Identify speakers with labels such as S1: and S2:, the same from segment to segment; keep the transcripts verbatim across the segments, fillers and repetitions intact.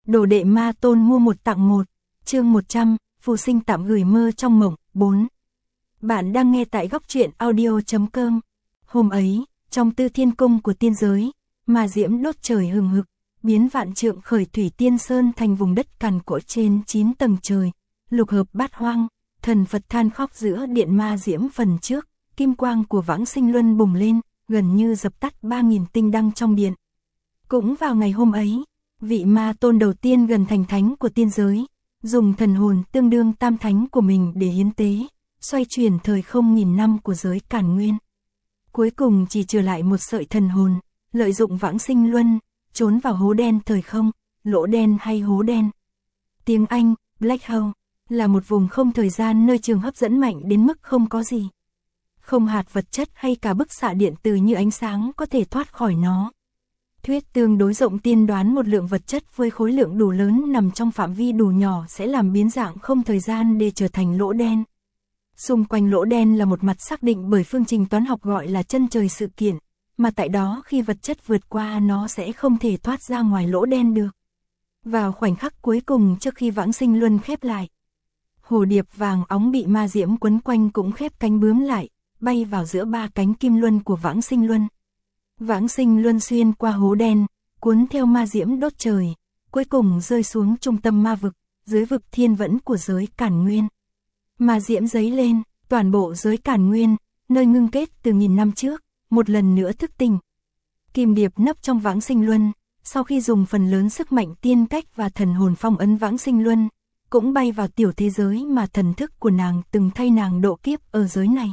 S1: Đồ đệ ma tôn mua một tặng một, chương một trăm, phù sinh tạm gửi mơ trong mộng, bốn. Bạn đang nghe tại góc truyện audio chấm com. Hôm ấy, trong Tư Thiên Cung của tiên giới, ma diễm đốt trời hừng hực, biến vạn trượng khởi thủy tiên sơn thành vùng đất cằn cỗi trên chín tầng trời, lục hợp bát hoang, thần Phật than khóc giữa điện ma diễm phần trước, kim quang của vãng sinh luân bùng lên, gần như dập tắt ba nghìn tinh đăng trong điện. Cũng vào ngày hôm ấy, vị ma tôn đầu tiên gần thành thánh của tiên giới, dùng thần hồn tương đương tam thánh của mình để hiến tế, xoay chuyển thời không nghìn năm của giới càn nguyên. Cuối cùng chỉ trừ lại một sợi thần hồn, lợi dụng vãng sinh luân, trốn vào hố đen thời không, lỗ đen hay hố đen. Tiếng Anh, Black Hole, là một vùng không thời gian nơi trường hấp dẫn mạnh đến mức không có gì. Không hạt vật chất hay cả bức xạ điện từ như ánh sáng có thể thoát khỏi nó. Thuyết tương đối rộng tiên đoán một lượng vật chất với khối lượng đủ lớn nằm trong phạm vi đủ nhỏ sẽ làm biến dạng không thời gian để trở thành lỗ đen. Xung quanh lỗ đen là một mặt xác định bởi phương trình toán học gọi là chân trời sự kiện, mà tại đó khi vật chất vượt qua nó sẽ không thể thoát ra ngoài lỗ đen được. Vào khoảnh khắc cuối cùng trước khi vãng sinh luân khép lại, hồ điệp vàng óng bị ma diễm quấn quanh cũng khép cánh bướm lại, bay vào giữa ba cánh kim luân của vãng sinh luân. Vãng sinh luân xuyên qua hố đen, cuốn theo ma diễm đốt trời, cuối cùng rơi xuống trung tâm ma vực, dưới vực thiên vẫn của giới càn nguyên. Ma diễm dấy lên, toàn bộ giới càn nguyên, nơi ngưng kết từ nghìn năm trước, một lần nữa thức tỉnh. Kim điệp nấp trong vãng sinh luân, sau khi dùng phần lớn sức mạnh tiên cách và thần hồn phong ấn vãng sinh luân, cũng bay vào tiểu thế giới mà thần thức của nàng từng thay nàng độ kiếp ở giới này.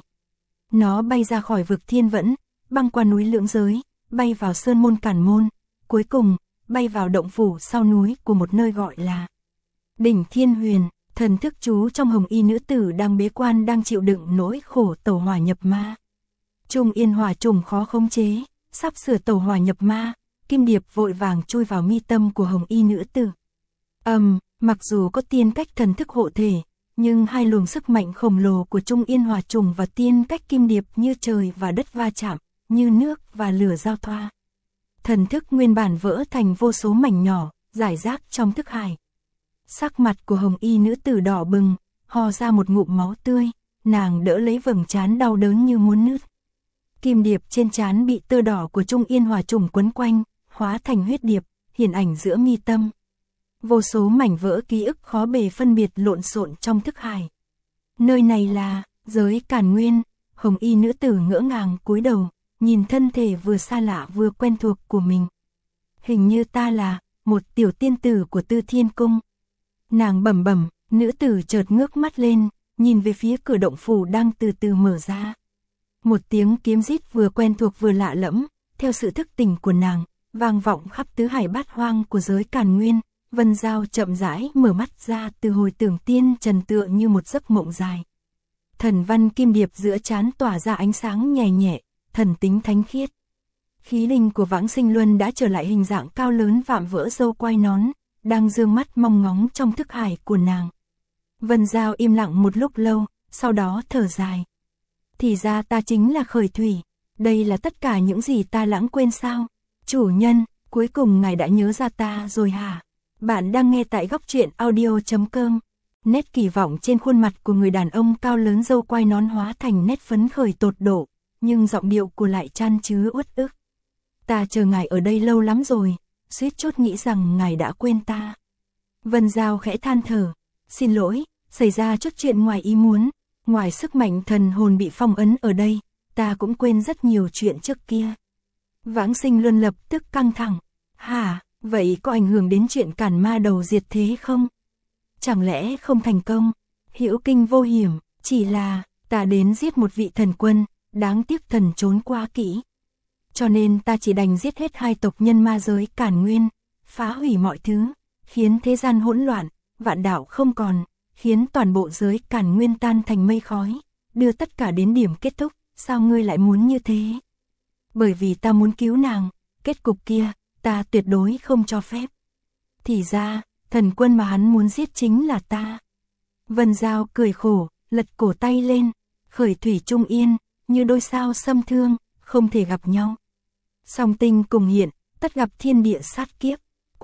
S1: Nó bay ra khỏi vực thiên vẫn, băng qua núi lưỡng giới, bay vào sơn môn cản môn, cuối cùng, bay vào động phủ sau núi của một nơi gọi là đỉnh Thiên Huyền. Thần thức chú trong hồng y nữ tử đang bế quan đang chịu đựng nỗi khổ tẩu hỏa nhập ma. Trung yên hỏa trùng khó khống chế, sắp sửa tẩu hỏa nhập ma, kim điệp vội vàng chui vào mi tâm của hồng y nữ tử. Ầm, um, mặc dù có tiên cách thần thức hộ thể, nhưng hai luồng sức mạnh khổng lồ của Trung yên hỏa trùng và tiên cách kim điệp như trời và đất va chạm, như nước và lửa giao thoa. Thần thức nguyên bản vỡ thành vô số mảnh nhỏ, rải rác trong thức hải. Sắc mặt của hồng y nữ tử đỏ bừng, ho ra một ngụm máu tươi, nàng đỡ lấy vầng trán đau đớn như muốn nứt. Kim điệp trên trán bị tơ đỏ của Trung yên hỏa trùng quấn quanh, hóa thành huyết điệp, hiển ảnh giữa mi tâm. Vô số mảnh vỡ ký ức khó bề phân biệt lộn xộn trong thức hải. Nơi này là giới càn nguyên. Hồng y nữ tử ngỡ ngàng cúi đầu, nhìn thân thể vừa xa lạ vừa quen thuộc của mình. Hình như ta là một tiểu tiên tử của Tư Thiên Cung. Nàng bẩm bẩm, nữ tử chợt ngước mắt lên, nhìn về phía cửa động phủ đang từ từ mở ra. Một tiếng kiếm rít vừa quen thuộc vừa lạ lẫm, theo sự thức tỉnh của nàng, vang vọng khắp tứ hải bát hoang của giới càn nguyên. Vân Giao chậm rãi mở mắt ra từ hồi tưởng tiên trần tựa như một giấc mộng dài. Thần văn kim điệp giữa trán tỏa ra ánh sáng nhẹ nhẹ, thần tính thánh khiết. Khí linh của vãng sinh luân đã trở lại hình dạng cao lớn vạm vỡ râu quai nón, đang dương mắt mong ngóng trong thức hải của nàng. Vân Giao im lặng một lúc lâu, sau đó thở dài. Thì ra ta chính là Khởi Thủy, đây là tất cả những gì ta lãng quên sao? Chủ nhân, cuối cùng ngài đã nhớ ra ta rồi hả? Bạn đang nghe tại góc truyện audio chấm com. Nét kỳ vọng trên khuôn mặt của người đàn ông cao lớn râu quai nón hóa thành nét phấn khởi tột độ, nhưng giọng điệu của lại chan chứa uất ức. Ta chờ ngài ở đây lâu lắm rồi, suýt chốt nghĩ rằng ngài đã quên ta. Vân Giao khẽ than thở, xin lỗi, xảy ra chút chuyện ngoài ý muốn, ngoài sức mạnh thần hồn bị phong ấn ở đây, ta cũng quên rất nhiều chuyện trước kia. Vãng sinh luân lập tức căng thẳng, hả, vậy có ảnh hưởng đến chuyện cản ma đầu diệt thế không? Chẳng lẽ không thành công, hữu kinh vô hiểm, chỉ là ta đến giết một vị thần quân, đáng tiếc thần trốn qua kỹ. Cho nên ta chỉ đành giết hết hai tộc nhân ma giới càn nguyên, phá hủy mọi thứ, khiến thế gian hỗn loạn, vạn đạo không còn, khiến toàn bộ giới càn nguyên tan thành mây khói, đưa tất cả đến điểm kết thúc. Sao ngươi lại muốn như thế? Bởi vì ta muốn cứu nàng, kết cục kia, ta tuyệt đối không cho phép. Thì ra, thần quân mà hắn muốn giết chính là ta. Vân Giao cười khổ, lật cổ tay lên, Khởi Thủy Trung Yên, như đôi sao xâm thương, không thể gặp nhau. Song tinh cùng hiện, tất gặp thiên địa sát kiếp,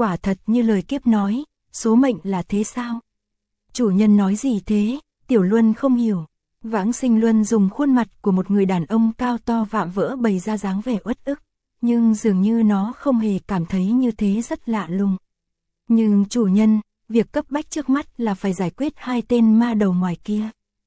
S1: quả thật như lời kiếp nói, số mệnh là thế sao? Chủ nhân nói gì thế? Tiểu Luân không hiểu. Vãng Sinh Luân dùng khuôn mặt của một người đàn ông cao to vạm vỡ bày ra dáng vẻ uất ức, nhưng dường như nó không hề cảm thấy như thế rất lạ lùng. Nhưng chủ nhân, việc cấp bách trước mắt là phải giải quyết hai tên ma đầu ngoài kia.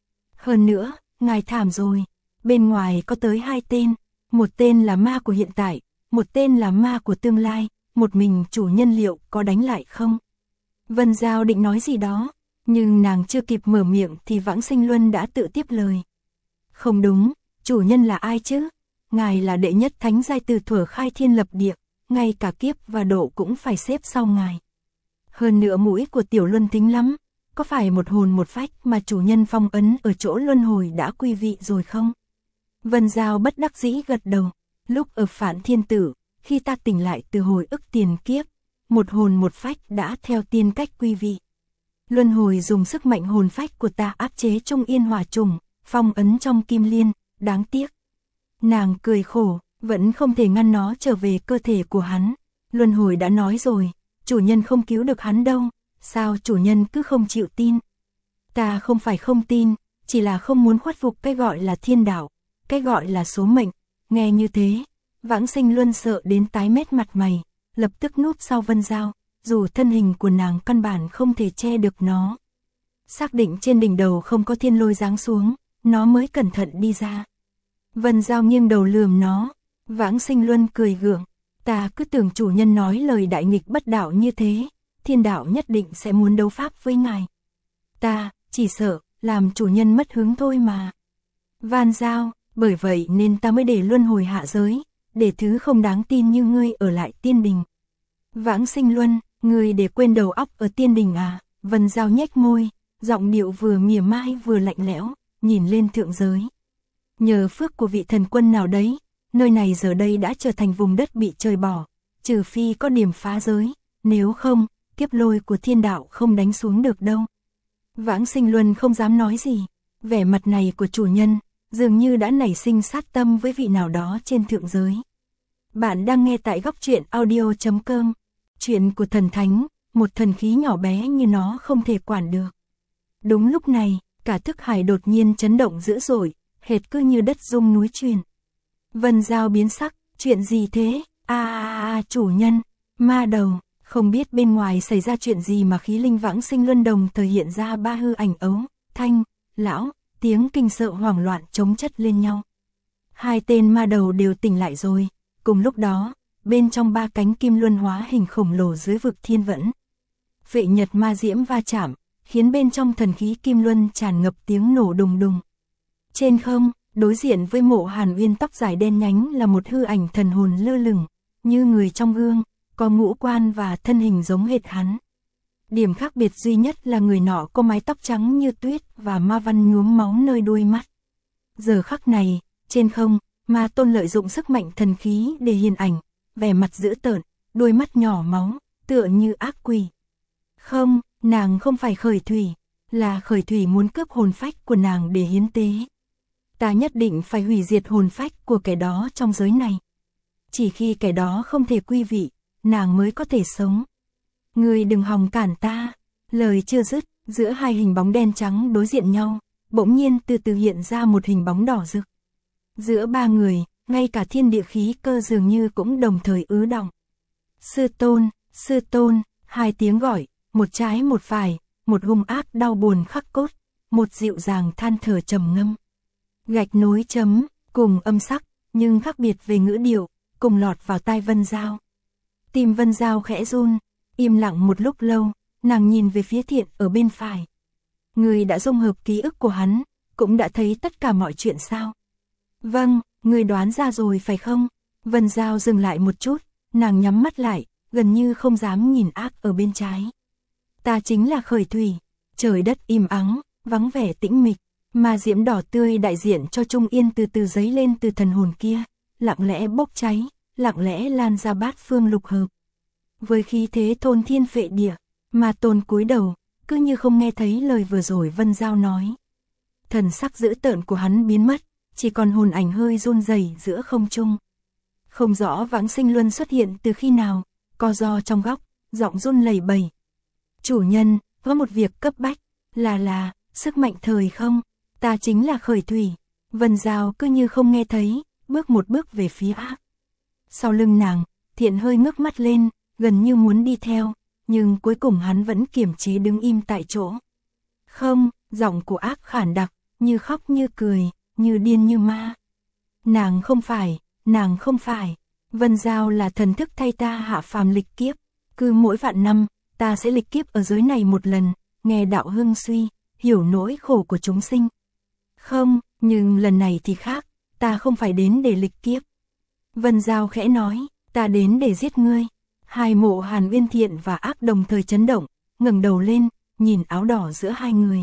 S1: Hơn nữa, ngài thảm rồi, bên ngoài có tới hai tên, một tên là ma của hiện tại, một tên là ma của tương lai, một mình chủ nhân liệu có đánh lại không? Vân Giao định nói gì đó, nhưng nàng chưa kịp mở miệng thì Vãng Sinh Luân đã tự tiếp lời. Không đúng, chủ nhân là ai chứ? Ngài là đệ nhất thánh giai từ thuở khai thiên lập địa, ngay cả kiếp và độ cũng phải xếp sau ngài. Hơn nữa mũi của Tiểu Luân tính lắm, có phải một hồn một phách mà chủ nhân phong ấn ở chỗ luân hồi đã quy vị rồi không? Vân Giao bất đắc dĩ gật đầu, lúc ở Phản Thiên Tử, khi ta tỉnh lại từ hồi ức tiền kiếp, một hồn một phách đã theo tiên cách quy vị. Luân hồi dùng sức mạnh hồn phách của ta áp chế Trung Yên Hỏa Trùng, phong ấn trong Kim Liên, đáng tiếc. Nàng cười khổ, vẫn không thể ngăn nó trở về cơ thể của hắn. Luân hồi đã nói rồi, chủ nhân không cứu được hắn đâu, sao chủ nhân cứ không chịu tin? Ta không phải không tin, chỉ là không muốn khuất phục cái gọi là thiên đạo, cái gọi là số mệnh. Nghe như thế, Vãng Sinh Luân sợ đến tái mét mặt mày, lập tức núp sau Vân Giao, dù thân hình của nàng căn bản không thể che được nó. Xác định trên đỉnh đầu không có thiên lôi giáng xuống, nó mới cẩn thận đi ra. Vân Giao nghiêng đầu lườm nó, Vãng Sinh Luân cười gượng, ta cứ tưởng chủ nhân nói lời đại nghịch bất đạo như thế, thiên đạo nhất định sẽ muốn đấu pháp với ngài. Ta, chỉ sợ, làm chủ nhân mất hứng thôi mà. Van Giao, bởi vậy nên ta mới để luân hồi hạ giới, để thứ không đáng tin như ngươi ở lại tiên đình. Vãng Sinh Luân, ngươi để quên đầu óc ở tiên đình à? Vân Giao nhếch môi, giọng điệu vừa mỉa mai vừa lạnh lẽo, nhìn lên thượng giới. Nhờ phước của vị thần quân nào đấy, nơi này giờ đây đã trở thành vùng đất bị trời bỏ, trừ phi có điểm phá giới, nếu không, kiếp lôi của thiên đạo không đánh xuống được đâu. Vãng Sinh Luân không dám nói gì, vẻ mặt này của chủ nhân, dường như đã nảy sinh sát tâm với vị nào đó trên thượng giới. Bạn đang nghe tại góc truyện audio chấm com, chuyện của thần thánh, một thần khí nhỏ bé như nó không thể quản được. Đúng lúc này, cả thức hải đột nhiên chấn động dữ dội, hệt cứ như đất rung núi chuyển. Vân Giao biến sắc, chuyện gì thế? A a a chủ nhân, ma đầu, không biết bên ngoài xảy ra chuyện gì mà khí linh Vãng Sinh Luân đồng thời hiện ra ba hư ảnh ấu, thanh, lão, tiếng kinh sợ hoảng loạn chống chất lên nhau. Hai tên ma đầu đều tỉnh lại rồi, cùng lúc đó, bên trong ba cánh kim luân hóa hình khổng lồ dưới vực thiên vẫn. Phệ nhật ma diễm va chạm, khiến bên trong thần khí kim luân tràn ngập tiếng nổ đùng đùng. Trên không, đối diện với Mộ Hàn Uyên tóc dài đen nhánh là một hư ảnh thần hồn lơ lửng, như người trong gương, có ngũ quan và thân hình giống hệt hắn. Điểm khác biệt duy nhất là người nọ có mái tóc trắng như tuyết và ma văn nhuốm máu nơi đuôi mắt. Giờ khắc này, trên không, Ma Tôn lợi dụng sức mạnh thần khí để hiện ảnh, vẻ mặt dữ tợn, đôi mắt nhỏ máu, tựa như ác quỷ. Không, nàng không phải Khởi Thủy, là Khởi Thủy muốn cướp hồn phách của nàng để hiến tế. Ta nhất định phải hủy diệt hồn phách của kẻ đó trong giới này. Chỉ khi kẻ đó không thể quy vị, nàng mới có thể sống. Ngươi đừng hòng cản ta. Lời chưa dứt, giữa hai hình bóng đen trắng đối diện nhau, bỗng nhiên từ từ hiện ra một hình bóng đỏ rực. Giữa ba người, ngay cả thiên địa khí cơ dường như cũng đồng thời ứ động. Sư tôn, sư tôn, hai tiếng gọi, một trái một phải, một hung ác đau buồn khắc cốt, một dịu dàng than thở trầm ngâm. Gạch nối chấm, cùng âm sắc, nhưng khác biệt về ngữ điệu, cùng lọt vào tai Vân Giao. Tim Vân Giao khẽ run, im lặng một lúc lâu, nàng nhìn về phía Thiện ở bên phải. Người đã dung hợp ký ức của hắn, cũng đã thấy tất cả mọi chuyện sao? Vâng, người đoán ra rồi phải không? Vân Giao dừng lại một chút, nàng nhắm mắt lại, gần như không dám nhìn ác ở bên trái. Ta chính là Khởi Thủy, trời đất im ắng, vắng vẻ tĩnh mịch, mà diễm đỏ tươi đại diện cho Trung Yên từ từ dấy lên từ thần hồn kia, lặng lẽ bốc cháy, lặng lẽ lan ra bát phương lục hợp. Với khí thế thôn thiên phệ địa, Ma Tôn cúi đầu, cứ như không nghe thấy lời vừa rồi Vân Giao nói. Thần sắc dữ tợn của hắn biến mất, chỉ còn hồn ảnh hơi run rẩy giữa không trung. Không rõ Vãng Sinh Luân xuất hiện từ khi nào, co ro trong góc, giọng run lẩy bẩy. Chủ nhân, có một việc cấp bách, là là, sức mạnh thời không, ta chính là Khởi Thủy. Vân Giao cứ như không nghe thấy, bước một bước về phía Ác. Sau lưng nàng, Thiện hơi ngước mắt lên, gần như muốn đi theo, nhưng cuối cùng hắn vẫn kiềm chế đứng im tại chỗ. Không, giọng của Ác khản đặc, như khóc như cười, như điên như ma. Nàng không phải, nàng không phải, Vân Giao là thần thức thay ta hạ phàm lịch kiếp, cứ mỗi vạn năm, ta sẽ lịch kiếp ở giới này một lần, nghe đạo hưng suy, hiểu nỗi khổ của chúng sinh. Không, nhưng lần này thì khác, ta không phải đến để lịch kiếp. Vân Giao khẽ nói, ta đến để giết ngươi. Hai Mộ Hàn Uyên Thiện và Ác đồng thời chấn động, ngẩng đầu lên, nhìn áo đỏ giữa hai người.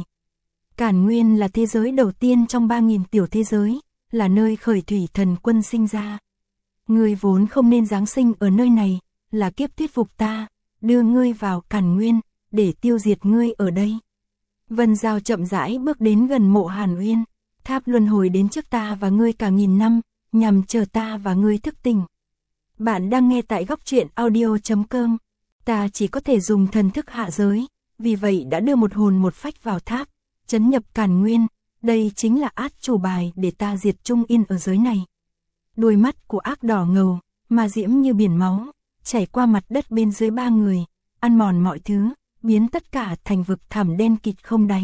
S1: Cản Nguyên là thế giới đầu tiên trong ba nghìn tiểu thế giới, là nơi Khởi Thủy thần quân sinh ra. Ngươi vốn không nên giáng sinh ở nơi này, là kiếp thuyết phục ta, đưa ngươi vào Cản Nguyên, để tiêu diệt ngươi ở đây. Vân Giao chậm rãi bước đến gần Mộ Hàn Uyên, tháp luân hồi đến trước ta và ngươi cả nghìn năm, nhằm chờ ta và ngươi thức tỉnh. Bạn đang nghe tại góc truyện audio chấm com. Ta chỉ có thể dùng thần thức hạ giới, vì vậy đã đưa một hồn một phách vào tháp, trấn nhập Càn Nguyên, đây chính là át chủ bài để ta diệt Trung Yên ở giới này. Đôi mắt của Ác đỏ ngầu, mà diễm như biển máu, chảy qua mặt đất bên dưới ba người, ăn mòn mọi thứ, biến tất cả thành vực thẳm đen kịt không đáy.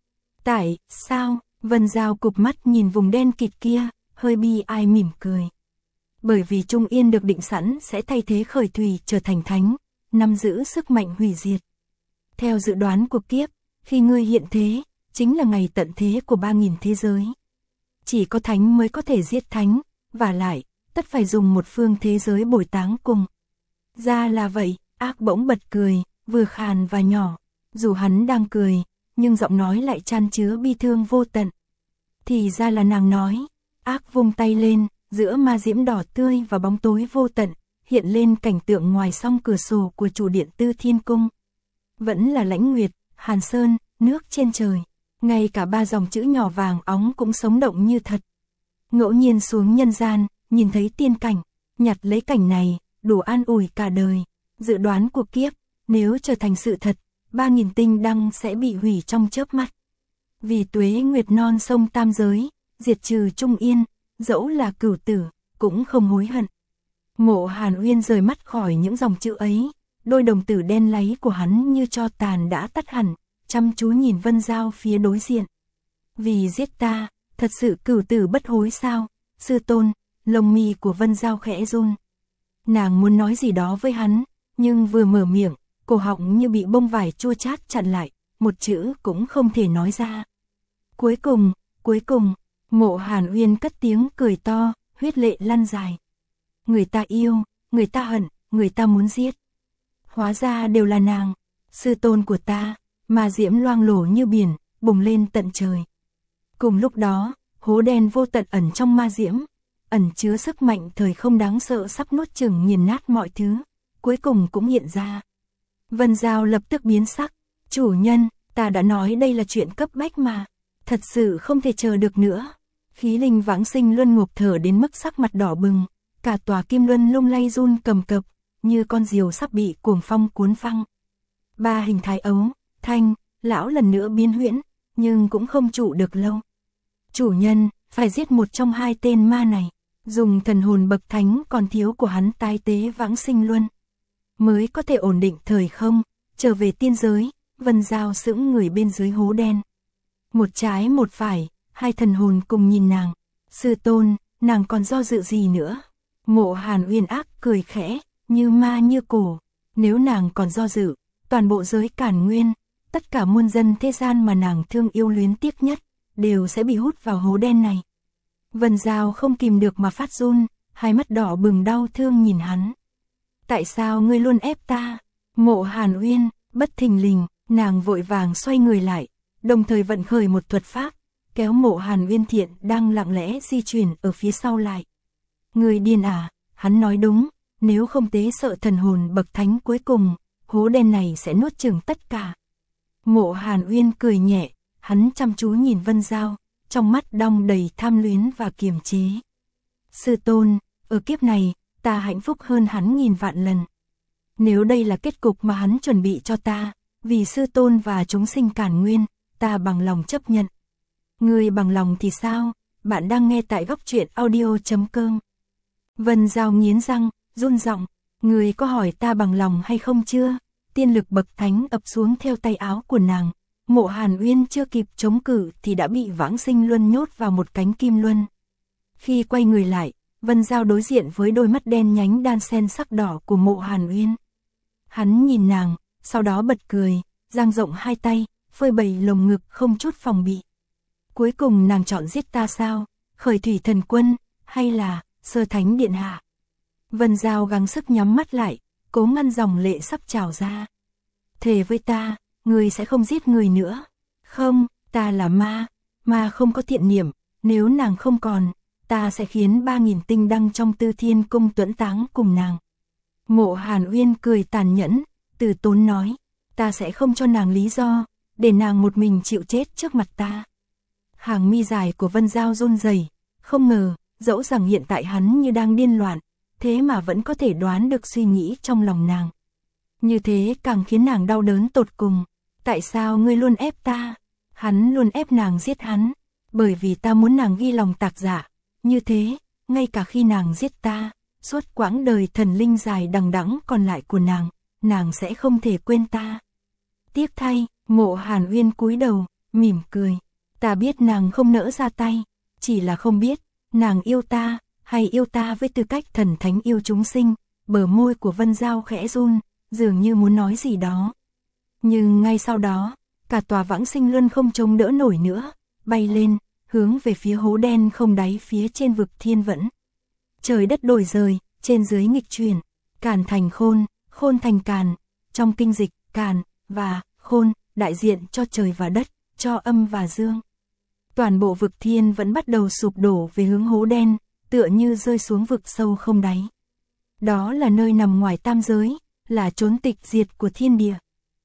S1: Tại sao? Vân Giao cụp mắt nhìn vùng đen kịt kia, hơi bi ai mỉm cười. Bởi vì Trung Yên được định sẵn sẽ thay thế Khởi Thủy trở thành thánh, nắm giữ sức mạnh hủy diệt. Theo dự đoán của kiếp, khi ngươi hiện thế, chính là ngày tận thế của ba nghìn thế giới. Chỉ có thánh mới có thể giết thánh, và lại, tất phải dùng một phương thế giới bồi táng cùng. Ra là vậy, Ác bỗng bật cười, vừa khàn và nhỏ. Dù hắn đang cười, nhưng giọng nói lại chan chứa bi thương vô tận. Thì ra là nàng nói. Ác vung tay lên, giữa ma diễm đỏ tươi và bóng tối vô tận, hiện lên cảnh tượng ngoài song cửa sổ của chủ điện Tư Thiên Cung. Vẫn là Lãnh Nguyệt, Hàn Sơn, nước trên trời. Ngay cả ba dòng chữ nhỏ vàng óng cũng sống động như thật. Ngẫu nhiên xuống nhân gian, nhìn thấy tiên cảnh, nhặt lấy cảnh này, đủ an ủi cả đời. Dự đoán của kiếp, nếu trở thành sự thật, ba nghìn tinh đăng sẽ bị hủy trong chớp mắt. Vì tuế nguyệt non sông tam giới, diệt trừ Trung Yên, dẫu là cửu tử, cũng không hối hận. Mộ Hàn Uyên rời mắt khỏi những dòng chữ ấy, đôi đồng tử đen láy của hắn như tro tàn đã tắt hẳn, chăm chú nhìn Vân Giao phía đối diện. Vì giết ta, thật sự cửu tử bất hối sao? Sư tôn, lông mi của Vân Giao khẽ run. Nàng muốn nói gì đó với hắn, nhưng vừa mở miệng, cổ họng như bị bông vải chua chát chặn lại, một chữ cũng không thể nói ra. Cuối cùng, cuối cùng, Mộ Hàn Uyên cất tiếng cười to, huyết lệ lăn dài. Người ta yêu, người ta hận, người ta muốn giết. Hóa ra đều là nàng, sư tôn của ta, mà diễm loang lổ như biển, bùng lên tận trời. Cùng lúc đó, hố đen vô tận ẩn trong ma diễm, ẩn chứa sức mạnh thời không đáng sợ sắp nuốt chửng nghiền nát mọi thứ, cuối cùng cũng hiện ra. Vân Giao lập tức biến sắc, chủ nhân, ta đã nói đây là chuyện cấp bách mà, thật sự không thể chờ được nữa. Khí linh vãng sinh luân ngục thở đến mức sắc mặt đỏ bừng, cả tòa kim luân lung lay run cầm cập, như con diều sắp bị cuồng phong cuốn phăng. Ba hình thái ấu, thanh, lão lần nữa biến huyễn, nhưng cũng không trụ được lâu. Chủ nhân, phải giết một trong hai tên ma này, dùng thần hồn bậc thánh còn thiếu của hắn tái tế vãng sinh luân, mới có thể ổn định thời không, trở về tiên giới. Vân Giao sững người bên dưới hố đen. Một trái một phải, hai thần hồn cùng nhìn nàng. Sư tôn, nàng còn do dự gì nữa? Mộ Hàn Uyên Ác cười khẽ, như ma như cổ. Nếu nàng còn do dự, toàn bộ giới Cản Nguyên, tất cả muôn dân thế gian mà nàng thương yêu luyến tiếc nhất, đều sẽ bị hút vào hố đen này. Vân Giao không kìm được mà phát run, hai mắt đỏ bừng đau thương nhìn hắn. Tại sao ngươi luôn ép ta? Mộ Hàn Uyên, bất thình lình, nàng vội vàng xoay người lại, đồng thời vận khởi một thuật pháp, kéo Mộ Hàn Uyên Thiện đang lặng lẽ di chuyển ở phía sau lại. Ngươi điên à? Hắn nói đúng, nếu không tế sợ thần hồn bậc thánh cuối cùng, hố đen này sẽ nuốt chửng tất cả. Mộ Hàn Uyên cười nhẹ, hắn chăm chú nhìn Vân Giao, trong mắt đong đầy tham luyến và kiềm chế. Sư tôn, ở kiếp này, ta hạnh phúc hơn hắn nghìn vạn lần. Nếu đây là kết cục mà hắn chuẩn bị cho ta, vì sư tôn và chúng sinh cản nguyên, ta bằng lòng chấp nhận. Ngươi bằng lòng thì sao? Bạn đang nghe tại góc truyện audio chấm com. Vân Giao nghiến răng, run giọng, ngươi có hỏi ta bằng lòng hay không chưa? Tiên lực bậc thánh ập xuống theo tay áo của nàng. Mộ Hàn Uyên chưa kịp chống cự thì đã bị Vãng Sinh Luân nhốt vào một cánh kim luân. Khi quay người lại, Vân Giao đối diện với đôi mắt đen nhánh đan xen sắc đỏ của Mộ Hàn Uyên. Hắn nhìn nàng, sau đó bật cười, dang rộng hai tay, phơi bày lồng ngực không chút phòng bị. Cuối cùng nàng chọn giết ta sao? Khởi thủy thần quân, hay là Sơ Thánh Điện Hạ? Vân Giao gắng sức nhắm mắt lại, cố ngăn dòng lệ sắp trào ra. Thề với ta, ngươi sẽ không giết người nữa. Không, ta là ma, ma không có thiện niệm, nếu nàng không còn, ta sẽ khiến ba nghìn tinh đăng trong Tư Thiên Cung tuẫn táng cùng nàng. Mộ Hàn Uyên cười tàn nhẫn, từ tốn nói, ta sẽ không cho nàng lý do, để nàng một mình chịu chết trước mặt ta. Hàng mi dài của Vân Giao run rẩy, không ngờ, dẫu rằng hiện tại hắn như đang điên loạn, thế mà vẫn có thể đoán được suy nghĩ trong lòng nàng. Như thế càng khiến nàng đau đớn tột cùng. Tại sao ngươi luôn ép ta? Hắn luôn ép nàng giết hắn, bởi vì ta muốn nàng ghi lòng tạc dạ. Như thế, ngay cả khi nàng giết ta, suốt quãng đời thần linh dài đằng đẵng còn lại của nàng, nàng sẽ không thể quên ta. Tiếc thay, Mộ Hàn Uyên cúi đầu, mỉm cười. Ta biết nàng không nỡ ra tay, chỉ là không biết, nàng yêu ta, hay yêu ta với tư cách thần thánh yêu chúng sinh. Bờ môi của Vân Giao khẽ run, dường như muốn nói gì đó. Nhưng ngay sau đó, cả tòa Vãng Sinh Luân không chống đỡ nổi nữa, bay lên, hướng về phía hố đen không đáy phía trên vực thiên vẫn. Trời đất đổi rời, trên dưới nghịch chuyển, càn thành khôn, khôn thành càn, trong kinh dịch, càn và khôn, đại diện cho trời và đất, cho âm và dương. Toàn bộ vực thiên vẫn bắt đầu sụp đổ về hướng hố đen, tựa như rơi xuống vực sâu không đáy. Đó là nơi nằm ngoài tam giới, là chốn tịch diệt của thiên địa.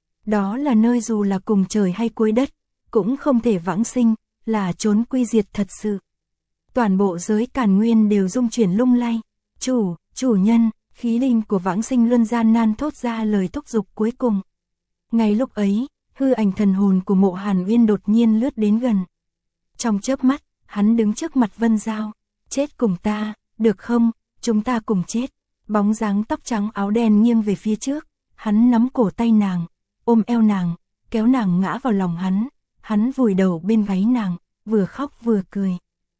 S1: Đó là nơi dù là cùng trời hay cuối đất, cũng không thể vãng sinh, là chốn quy diệt thật sự. Toàn bộ giới càn nguyên đều rung chuyển lung lay. Chủ, chủ nhân, khí linh của Vãng Sinh Luân gian nan thốt ra lời thúc giục cuối cùng. Ngay lúc ấy, hư ảnh thần hồn của Mộ Hàn Uyên đột nhiên lướt đến gần. Trong chớp mắt, hắn đứng trước mặt Vân Giao. Chết cùng ta, được không? Chúng ta cùng chết. Bóng dáng tóc trắng áo đen nghiêng về phía trước, hắn nắm cổ tay nàng, ôm eo nàng, kéo nàng ngã vào lòng hắn, hắn vùi đầu bên gáy nàng, vừa khóc vừa cười.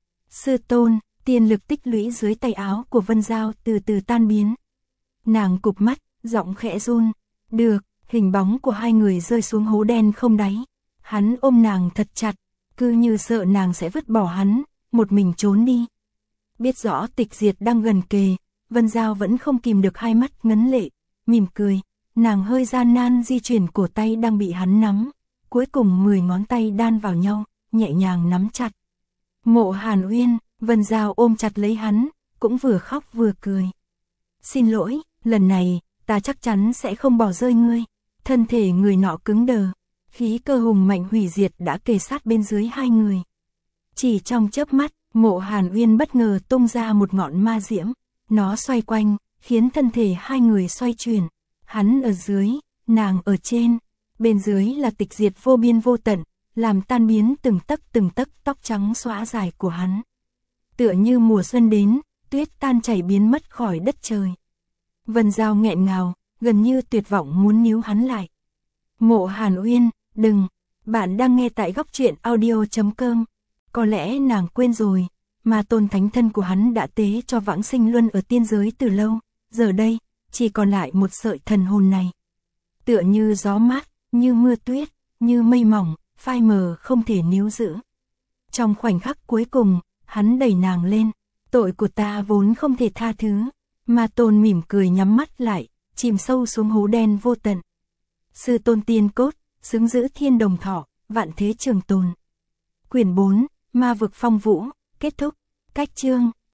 S1: Sư tôn, tiên lực tích lũy dưới tay áo của Vân Giao từ từ tan biến. Nàng cụp mắt, giọng khẽ run. Được, hình bóng của hai người rơi xuống hố đen không đáy. Hắn ôm nàng thật chặt, cứ như sợ nàng sẽ vứt bỏ hắn, một mình trốn đi. Biết rõ tịch diệt đang gần kề, Vân Giao vẫn không kìm được hai mắt ngấn lệ, mỉm cười, nàng hơi gian nan di chuyển cổ tay đang bị hắn nắm, cuối cùng mười ngón tay đan vào nhau, nhẹ nhàng nắm chặt. Mộ Hàn Uyên, Vân Giao ôm chặt lấy hắn, cũng vừa khóc vừa cười. Xin lỗi, lần này, ta chắc chắn sẽ không bỏ rơi ngươi. Thân thể người nọ cứng đờ, khí cơ hùng mạnh hủy diệt đã kề sát bên dưới hai người. Chỉ trong chớp mắt, Mộ Hàn Uyên bất ngờ tung ra một ngọn ma diễm. Nó xoay quanh, khiến thân thể hai người xoay chuyển. Hắn ở dưới, nàng ở trên. Bên dưới là tịch diệt vô biên vô tận, làm tan biến từng tấc từng tấc tóc trắng xõa dài của hắn. Tựa như mùa xuân đến, tuyết tan chảy biến mất khỏi đất trời. Vân Giao nghẹn ngào, gần như tuyệt vọng muốn níu hắn lại. Mộ Hàn Uyên, đừng, bạn đang nghe tại góc truyện audio chấm com. Có lẽ nàng quên rồi, mà tôn thánh thân của hắn đã tế cho Vãng Sinh Luân ở tiên giới từ lâu, giờ đây, chỉ còn lại một sợi thần hồn này. Tựa như gió mát, như mưa tuyết, như mây mỏng, phai mờ không thể níu giữ. Trong khoảnh khắc cuối cùng, hắn đẩy nàng lên, tội của ta vốn không thể tha thứ, mà tôn mỉm cười nhắm mắt lại, chìm sâu xuống hố đen vô tận. Sư tôn tiên cốt, xứng giữ thiên đồng thọ, vạn thế trường tồn. Quyển bốn, Ma vực phong vũ, kết thúc, cách chương.